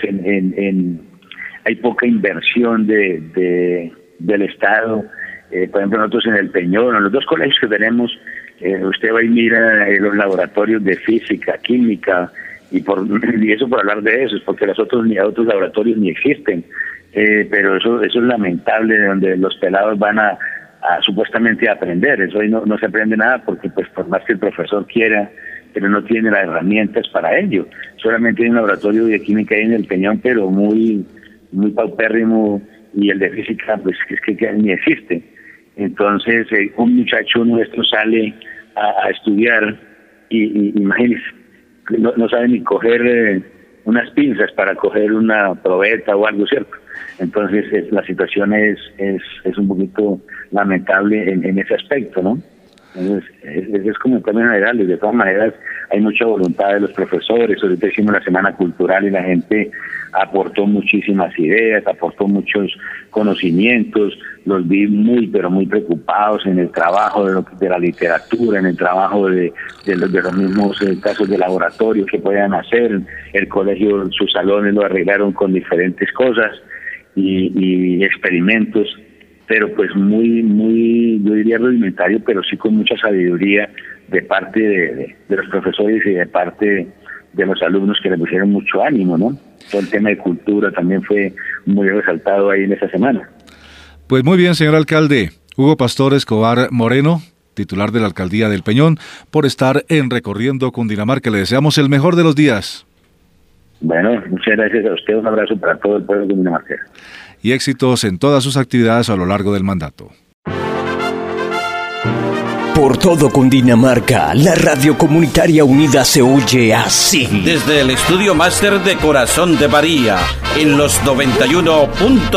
hay poca inversión del Estado. Por ejemplo, nosotros en el Peñón, en los 2 colegios que tenemos, usted va y mira los laboratorios de física, química, y eso por hablar de eso, es porque los otros laboratorios ni existen, pero eso es lamentable, de donde los pelados van a supuestamente a aprender. Eso ahí no se aprende nada, porque pues por más que el profesor quiera, pero no tiene las herramientas para ello. Solamente hay un laboratorio de química ahí en el Peñón, pero muy paupérrimo, y el de física pues es que ni existe. Entonces un muchacho nuestro sale a estudiar y imagínese, no sabe ni coger unas pinzas para coger una probeta o algo, ¿cierto? Entonces la situación es un poquito lamentable en ese aspecto, ¿no? Entonces es como en términos generales. De todas maneras hay mucha voluntad de los profesores. Ahorita hicimos la semana cultural y la gente aportó muchísimas ideas, aportó muchos conocimientos. Los vi pero muy preocupados en el trabajo de la literatura, en el trabajo de los mismos casos de laboratorio que puedan hacer. El colegio, sus salones lo arreglaron con diferentes cosas y experimentos, pero pues muy, yo diría rudimentario, pero sí con mucha sabiduría de parte de los profesores y de parte de los alumnos, que le pusieron mucho ánimo, ¿no? Todo el tema de cultura también fue muy resaltado ahí en esa semana. Pues muy bien, señor alcalde. Hugo Pastor Escobar Moreno, titular de la Alcaldía del Peñón, por estar en Recorriendo Cundinamarca. Le deseamos el mejor de los días. Bueno, muchas gracias a usted, un abrazo para todo el pueblo de Cundinamarca. Y éxitos en todas sus actividades a lo largo del mandato. Por todo Cundinamarca, la radio comunitaria unida se oye así. Desde el estudio máster de Corazón de María, en los 91.6.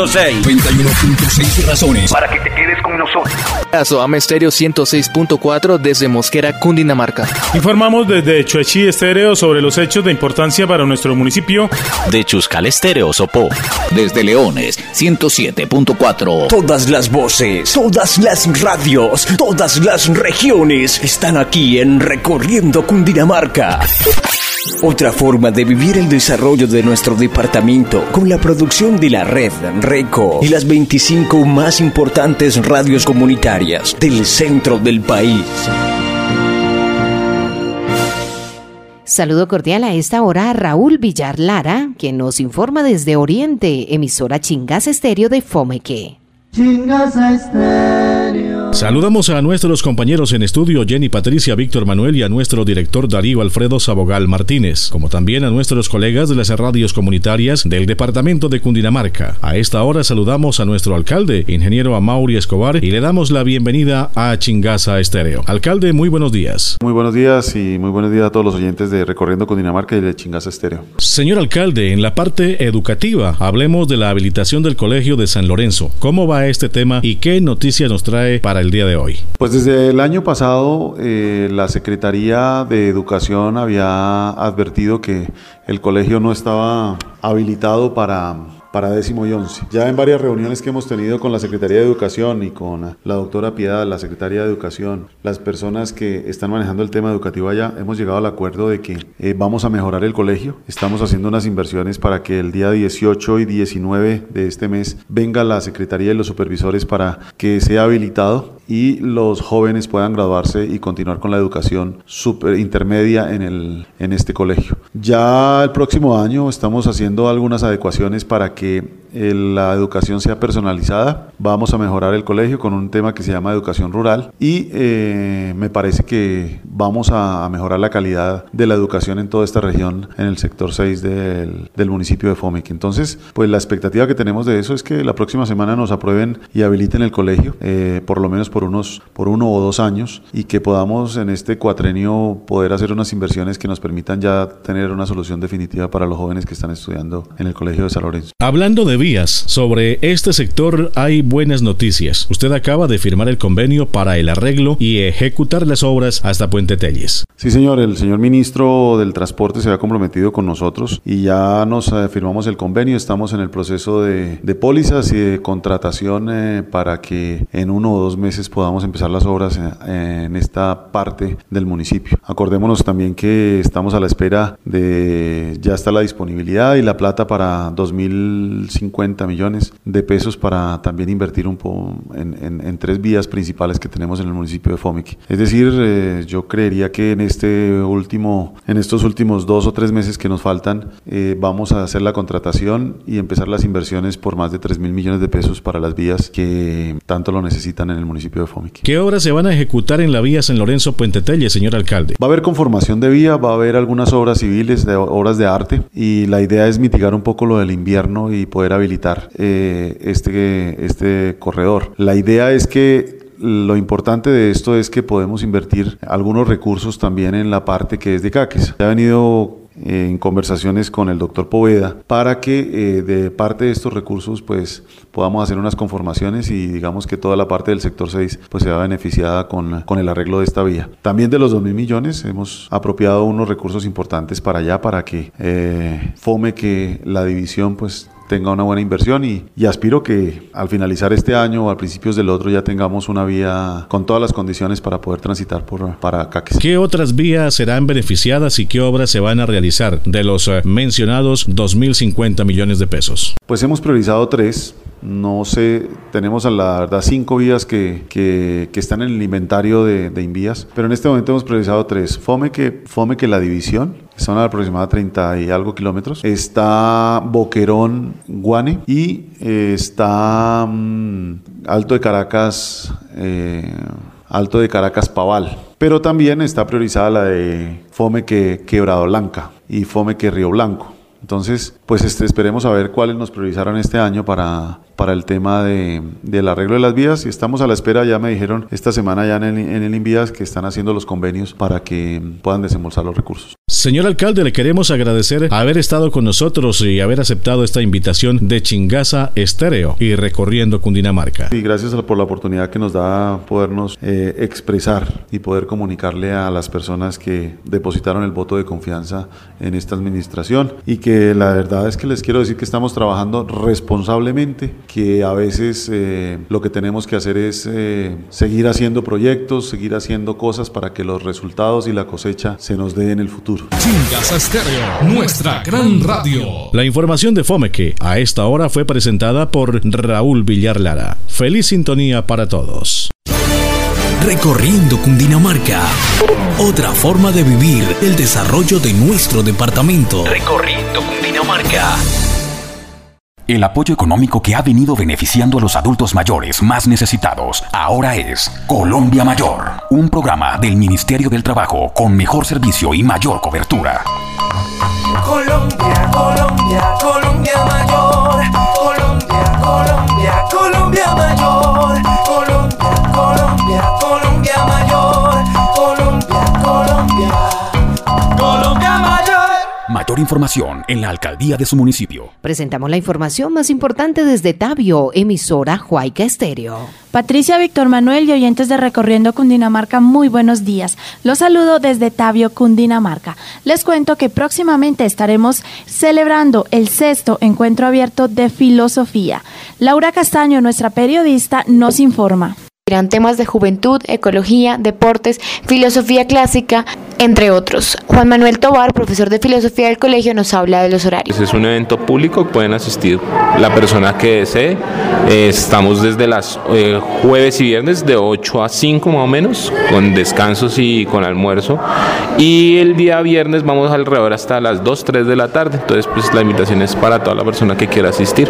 91.6 razones para que te quedes con nosotros. Soama Estéreo 106.4 desde Mosquera, Cundinamarca. Informamos desde Chuechi Estéreo sobre los hechos de importancia para nuestro municipio. De Chuscal Estéreo Sopó. Desde Leones 107.4. Todas las voces, todas las radios, todas las regiones están aquí en Recorriendo Cundinamarca. Otra forma de vivir el desarrollo de nuestro departamento con la producción de la red RECO y las 25 más importantes radios comunitarias del centro del país. Saludo cordial a esta hora a Raúl Villar Lara, quien nos informa desde Oriente, emisora Chingaza Estéreo de Fomeque. Chingaza Estéreo. Saludamos a nuestros compañeros en estudio Jenny Patricia Víctor Manuel y a nuestro director Darío Alfredo Sabogal Martínez, como también a nuestros colegas de las radios comunitarias del departamento de Cundinamarca. A esta hora saludamos a nuestro alcalde, ingeniero Amaury Escobar, y le damos la bienvenida a Chingaza Estéreo. Alcalde, muy buenos días. Muy buenos días y muy buenos días a todos los oyentes de Recorriendo Cundinamarca y de Chingaza Estéreo. Señor alcalde, en la parte educativa, hablemos de la habilitación del Colegio de San Lorenzo. ¿Cómo va este tema y qué noticias nos trae para el día de hoy? Pues desde el año pasado la Secretaría de Educación había advertido que el colegio no estaba habilitado para 10º y 11. Ya en varias reuniones que hemos tenido con la Secretaría de Educación y con la doctora Piedad, la Secretaria de Educación, las personas que están manejando el tema educativo allá, hemos llegado al acuerdo de que vamos a mejorar el colegio. Estamos haciendo unas inversiones para que el día 18 y 19 de este mes venga la Secretaría y los supervisores para que sea habilitado y los jóvenes puedan graduarse y continuar con la educación intermedia en este colegio. Ya el próximo año estamos haciendo algunas adecuaciones para que la educación sea personalizada. Vamos a mejorar el colegio con un tema que se llama educación rural y me parece que vamos a mejorar la calidad de la educación en toda esta región, en el sector 6 del municipio de Fomeque. Entonces, pues la expectativa que tenemos de eso es que la próxima semana nos aprueben y habiliten el colegio, por lo menos por 1 o 2 años, y que podamos en este cuatrenio poder hacer unas inversiones que nos permitan ya tener una solución definitiva para los jóvenes que están estudiando en el Colegio de San Lorenzo. Hablando de vías, sobre este sector hay buenas noticias. Usted acaba de firmar el convenio para el arreglo y ejecutar las obras hasta Puente Telles. Sí, señor. El señor ministro del Transporte se ha comprometido con nosotros y ya nos firmamos el convenio. Estamos en el proceso de pólizas y de contratación para que en 1 o 2 meses podamos empezar las obras en esta parte del municipio. Acordémonos también que estamos a la espera de, ya está la disponibilidad y la plata para 2.050 millones de pesos para también invertir un poco en 3 vías principales que tenemos en el municipio de Fomeque. Es decir, yo creería que en estos últimos 2 o 3 meses que nos faltan, vamos a hacer la contratación y empezar las inversiones por más de 3.000 millones de pesos para las vías que tanto lo necesitan en el municipio de Fomeque. ¿Qué obras se van a ejecutar en la vía San Lorenzo Puente Telles, señor alcalde? Va a haber conformación de vía, va a haber algunas obras civiles, obras de arte, y la idea es mitigar un poco lo del invierno y poder habilitar este corredor. La idea es que lo importante de esto es que podemos invertir algunos recursos también en la parte que es de Caques. Se ha venido en conversaciones con el doctor Poveda para que de parte de estos recursos pues podamos hacer unas conformaciones y digamos que toda la parte del sector 6 pues se va beneficiada con el arreglo de esta vía. También de los 2.000 millones hemos apropiado unos recursos importantes para allá para que Fomeque la división pues tenga una buena inversión y aspiro que al finalizar este año o a principios del otro ya tengamos una vía con todas las condiciones para poder transitar para Caques. ¿Qué otras vías serán beneficiadas y qué obras se van a realizar de los mencionados 2.050 millones de pesos? Pues hemos priorizado 3. No sé, tenemos a la verdad 5 vías que están en el inventario de Invías, pero en este momento hemos priorizado 3. Fomeque La División, que son aproximadamente 30 y algo kilómetros. Está Boquerón Guane y está Alto de Caracas Paval. Pero también está priorizada la de Fomeque Quebrado Blanca y Fomeque Río Blanco. Entonces, pues esperemos a ver cuáles nos priorizaron este año para el tema del arreglo de las vías, y estamos a la espera. Ya me dijeron esta semana ya en el Invías que están haciendo los convenios para que puedan desembolsar los recursos. Señor alcalde, le queremos agradecer haber estado con nosotros y haber aceptado esta invitación de Chingaza Estéreo y Recorriendo Cundinamarca. Y gracias por la oportunidad que nos da podernos expresar y poder comunicarle a las personas que depositaron el voto de confianza en esta administración, y que la verdad es que les quiero decir que estamos trabajando responsablemente, que a veces lo que tenemos que hacer es seguir haciendo proyectos, seguir haciendo cosas para que los resultados y la cosecha se nos dé en el futuro. Chingaza Estéreo, nuestra gran radio. La información de Fomeque a esta hora fue presentada por Raúl Villar Lara. Feliz sintonía para todos. Recorriendo Cundinamarca, otra forma de vivir el desarrollo de nuestro departamento. Recorriendo Cundinamarca. El apoyo económico que ha venido beneficiando a los adultos mayores más necesitados ahora es Colombia Mayor, un programa del Ministerio del Trabajo con mejor servicio y mayor cobertura. Colombia, Colombia, Colombia Mayor. Colombia, Colombia, Colombia Mayor. Colombia, Colombia, Colombia Mayor. Colombia, Colombia, Colombia Mayor. Mayor información en la alcaldía de su municipio. Presentamos la información más importante desde Tabio, emisora Juaica Estéreo. Patricia, Víctor Manuel y oyentes de Recorriendo Cundinamarca, muy buenos días. Los saludo desde Tabio, Cundinamarca. Les cuento que próximamente estaremos celebrando el 6º encuentro abierto de filosofía. Laura Castaño, nuestra periodista, nos informa. Temas de juventud, ecología, deportes, filosofía clásica, entre otros. Juan Manuel Tobar, profesor de filosofía del colegio, nos habla de los horarios. Es un evento público, pueden asistir la persona que desee. Estamos desde las jueves y viernes de 8 a 5 más o menos, con descansos y con almuerzo. Y el día viernes vamos alrededor hasta las 2, 3 de la tarde. Entonces, pues la invitación es para toda la persona que quiera asistir.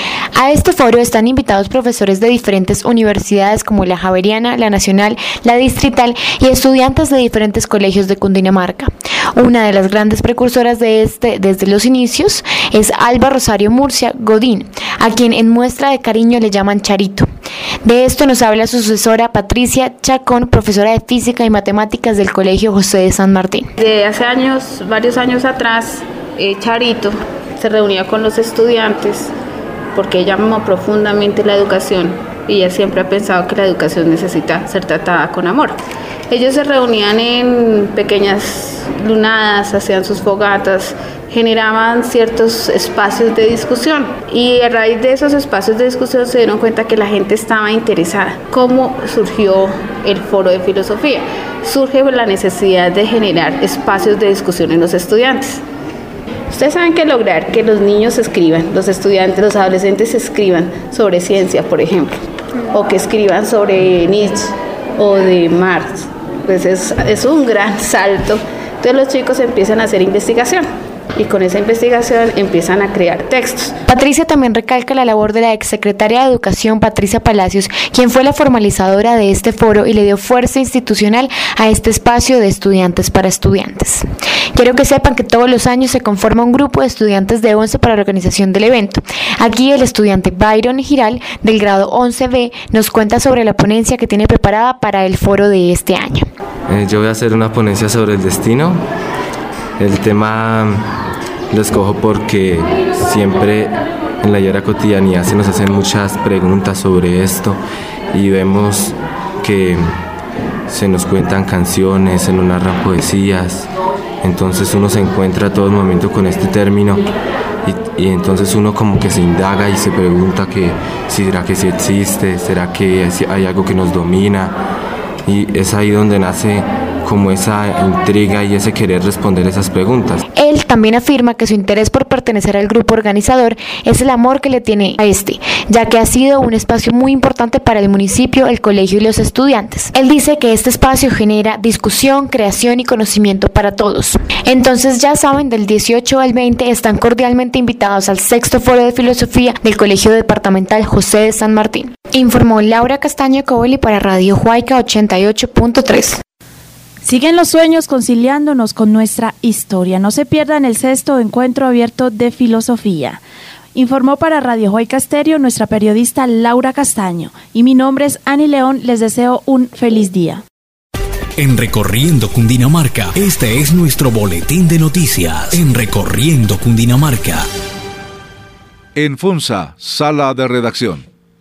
A este foro están invitados profesores de diferentes universidades como la Javeriana, la Nacional, la Distrital y estudiantes de diferentes colegios de Cundinamarca. Una de las grandes precursoras de desde los inicios es Alba Rosario Murcia Godín, a quien en muestra de cariño le llaman Charito. De esto nos habla su sucesora Patricia Chacón, profesora de Física y Matemáticas del Colegio José de San Martín. De hace años, varios años atrás, Charito se reunía con los estudiantes porque ella amó profundamente la educación y ella siempre ha pensado que la educación necesita ser tratada con amor. Ellos se reunían en pequeñas lunadas, hacían sus fogatas, generaban ciertos espacios de discusión y a raíz de esos espacios de discusión se dieron cuenta que la gente estaba interesada. ¿Cómo surgió el foro de filosofía? Surge la necesidad de generar espacios de discusión en los estudiantes. Ustedes saben que lograr que los niños escriban, los estudiantes, los adolescentes escriban sobre ciencia, por ejemplo, o que escriban sobre Nietzsche o de Marx, pues es un gran salto. Entonces los chicos empiezan a hacer investigación y con esa investigación empiezan a crear textos. Patricia también recalca la labor de la exsecretaria de Educación, Patricia Palacios, quien fue la formalizadora de este foro y le dio fuerza institucional a este espacio de estudiantes para estudiantes. Quiero que sepan que todos los años se conforma un grupo de estudiantes de 11 para la organización del evento. Aquí el estudiante Byron Giral, del grado 11B, nos cuenta sobre la ponencia que tiene preparada para el foro de este año. Yo voy a hacer una ponencia sobre el destino. El tema lo escojo porque siempre en la vida cotidianidad se nos hacen muchas preguntas sobre esto y vemos que se nos cuentan canciones, se nos narran poesías, entonces uno se encuentra a todo el momento con este término y entonces uno como que se indaga y se pregunta que ¿será que sí existe? ¿Será que hay algo que nos domina? Y es ahí donde nace como esa intriga y ese querer responder esas preguntas. Él también afirma que su interés por pertenecer al grupo organizador es el amor que le tiene a este, ya que ha sido un espacio muy importante para el municipio, el colegio y los estudiantes. Él dice que este espacio genera discusión, creación y conocimiento para todos. Entonces ya saben, del 18 al 20 están cordialmente invitados al 6º Foro de Filosofía del Colegio Departamental José de San Martín. Informó Laura Castaño Coboli para Radio Huayca 88.3. Siguen los sueños conciliándonos con nuestra historia. No se pierdan el 6º Encuentro Abierto de Filosofía. Informó para Radio Huayca Estéreo nuestra periodista Laura Castaño. Y mi nombre es Ani León. Les deseo un feliz día. En Recorriendo Cundinamarca, este es nuestro boletín de noticias. En Recorriendo Cundinamarca. En Funza, sala de redacción.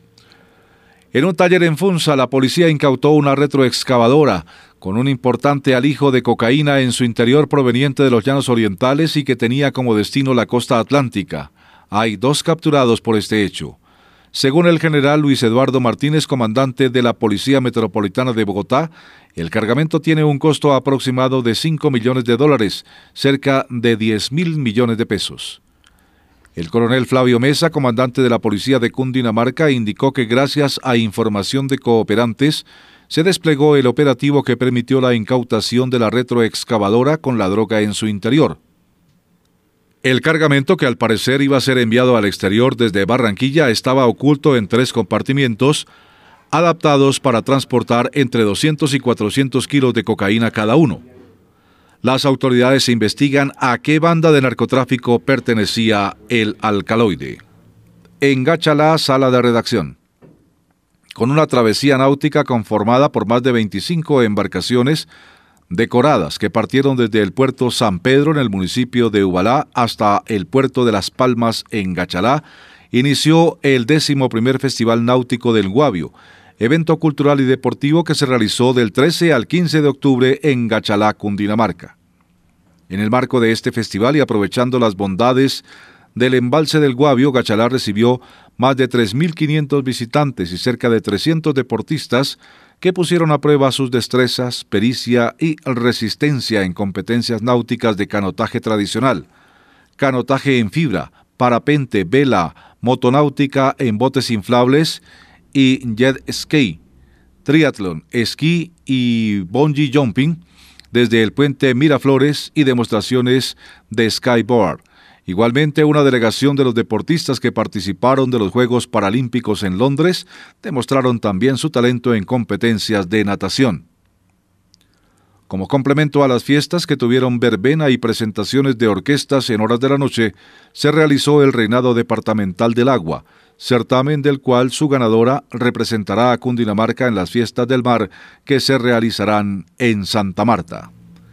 En un taller en Funza, la policía incautó una retroexcavadora con un importante alijo de cocaína en su interior proveniente de los Llanos Orientales y que tenía como destino la costa atlántica. Hay 2 capturados por este hecho. Según el general Luis Eduardo Martínez, comandante de la Policía Metropolitana de Bogotá, el cargamento tiene un costo aproximado de $5 millones, cerca de 10.000 millones de pesos. El coronel Flavio Mesa, comandante de la Policía de Cundinamarca, indicó que gracias a información de cooperantes, se desplegó el operativo que permitió la incautación de la retroexcavadora con la droga en su interior. El cargamento, que al parecer iba a ser enviado al exterior desde Barranquilla, estaba oculto en 3 compartimientos, adaptados para transportar entre 200 y 400 kilos de cocaína cada uno. Las autoridades investigan a qué banda de narcotráfico pertenecía el alcaloide. En Gachalá, sala de redacción. Con una travesía náutica conformada por más de 25 embarcaciones decoradas que partieron desde el puerto San Pedro en el municipio de Ubalá hasta el puerto de Las Palmas en Gachalá, inició el 11º Festival Náutico del Guavio, evento cultural y deportivo que se realizó del 13 al 15 de octubre en Gachalá, Cundinamarca. En el marco de este festival y aprovechando las bondades del embalse del Guavio, Gachalá recibió más de 3.500 visitantes y cerca de 300 deportistas que pusieron a prueba sus destrezas, pericia y resistencia en competencias náuticas de canotaje tradicional, canotaje en fibra, parapente, vela, motonáutica en botes inflables y jet ski, triatlón, esquí y bungee jumping desde el puente Miraflores y demostraciones de skyboard. Igualmente, una delegación de los deportistas que participaron de los Juegos Paralímpicos en Londres demostraron también su talento en competencias de natación. Como complemento a las fiestas que tuvieron verbena y presentaciones de orquestas en horas de la noche, se realizó el Reinado Departamental del Agua, certamen del cual su ganadora representará a Cundinamarca en las Fiestas del Mar que se realizarán en Santa Marta.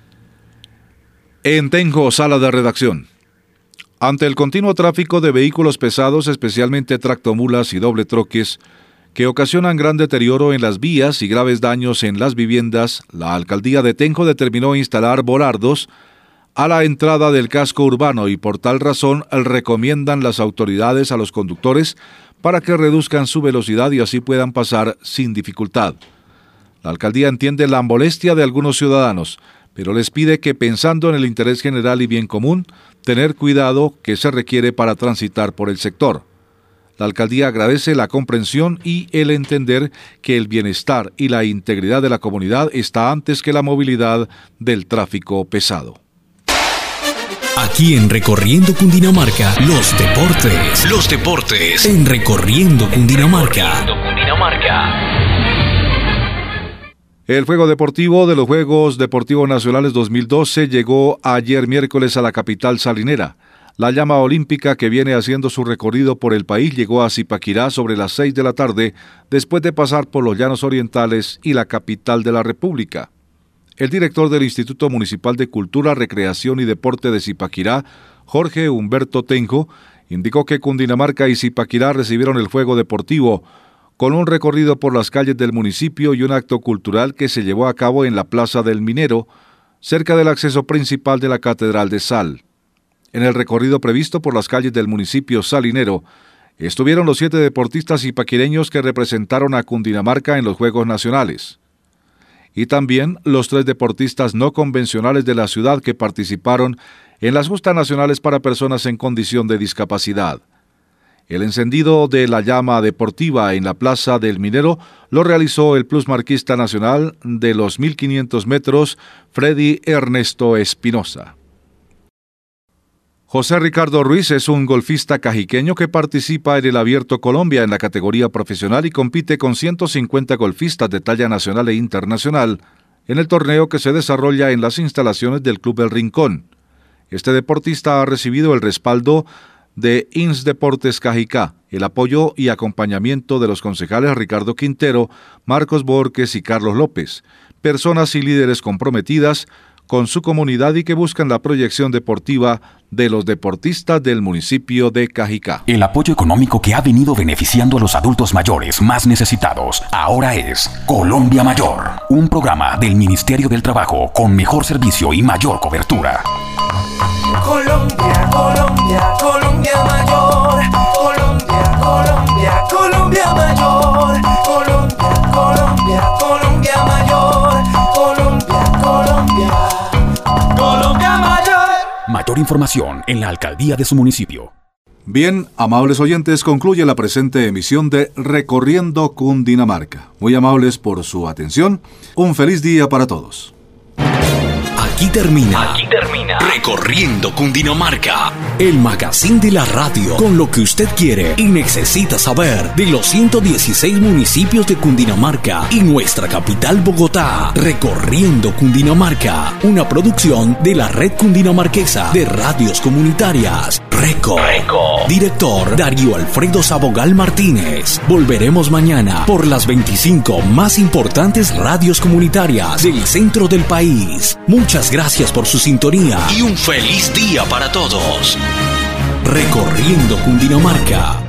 En Tenjo, sala de redacción. Ante el continuo tráfico de vehículos pesados, especialmente tractomulas y doble troques, que ocasionan gran deterioro en las vías y graves daños en las viviendas, la alcaldía de Tenjo determinó instalar volardos a la entrada del casco urbano y por tal razón recomiendan las autoridades a los conductores para que reduzcan su velocidad y así puedan pasar sin dificultad. La alcaldía entiende la molestia de algunos ciudadanos, pero les pide que, pensando en el interés general y bien común, tener cuidado que se requiere para transitar por el sector. La alcaldía agradece la comprensión y el entender que el bienestar y la integridad de la comunidad está antes que la movilidad del tráfico pesado. Aquí en Recorriendo Cundinamarca, los deportes. Los deportes en Recorriendo Cundinamarca. El Juego Deportivo de los Juegos Deportivos Nacionales 2012 llegó ayer miércoles a la capital salinera. La llama olímpica, que viene haciendo su recorrido por el país, llegó a Zipaquirá sobre las 6 de la tarde, después de pasar por los Llanos Orientales y la capital de la República. El director del Instituto Municipal de Cultura, Recreación y Deporte de Zipaquirá, Jorge Humberto Tenjo, indicó que Cundinamarca y Zipaquirá recibieron el Juego Deportivo con un recorrido por las calles del municipio y un acto cultural que se llevó a cabo en la Plaza del Minero, cerca del acceso principal de la Catedral de Sal. En el recorrido previsto por las calles del municipio salinero, estuvieron los 7 deportistas zipaquireños que representaron a Cundinamarca en los Juegos Nacionales. y también los 3 deportistas no convencionales de la ciudad que participaron en las justas nacionales para personas en condición de discapacidad. El encendido de la llama deportiva en la Plaza del Minero lo realizó el plusmarquista nacional de los 1500 metros, Freddy Ernesto Espinosa. José Ricardo Ruiz es un golfista cajiqueño que participa en el Abierto Colombia en la categoría profesional y compite con 150 golfistas de talla nacional e internacional en el torneo que se desarrolla en las instalaciones del Club El Rincón. Este deportista ha recibido el respaldo de INS Deportes Cajicá, el apoyo y acompañamiento de los concejales Ricardo Quintero, Marcos Borges y Carlos López, personas y líderes comprometidas con su comunidad y que buscan la proyección deportiva de los deportistas del municipio de Cajicá. El apoyo económico que ha venido beneficiando a los adultos mayores más necesitados ahora es Colombia Mayor, un programa del Ministerio del Trabajo con mejor servicio y mayor cobertura. Colombia, Colombia, Colombia Mayor. Colombia, Colombia, Colombia Mayor. Colombia, Colombia, Colombia Mayor. Colombia, Colombia. Colombia Mayor. Mayor información en la alcaldía de su municipio. Bien, amables oyentes, concluye la presente emisión de Recorriendo Cundinamarca. Muy amables por su atención. Un feliz día para todos. Aquí termina Recorriendo Cundinamarca, el magazine de la radio, con lo que usted quiere y necesita saber de los 116 municipios de Cundinamarca y nuestra capital Bogotá. Recorriendo Cundinamarca, una producción de la Red Cundinamarquesa de Radios Comunitarias. Reco. Director Darío Alfredo Sabogal Martínez. Volveremos mañana por las 25 más importantes radios comunitarias del centro del país. Muchas gracias por su sintonía y un feliz día para todos. Recorriendo Cundinamarca.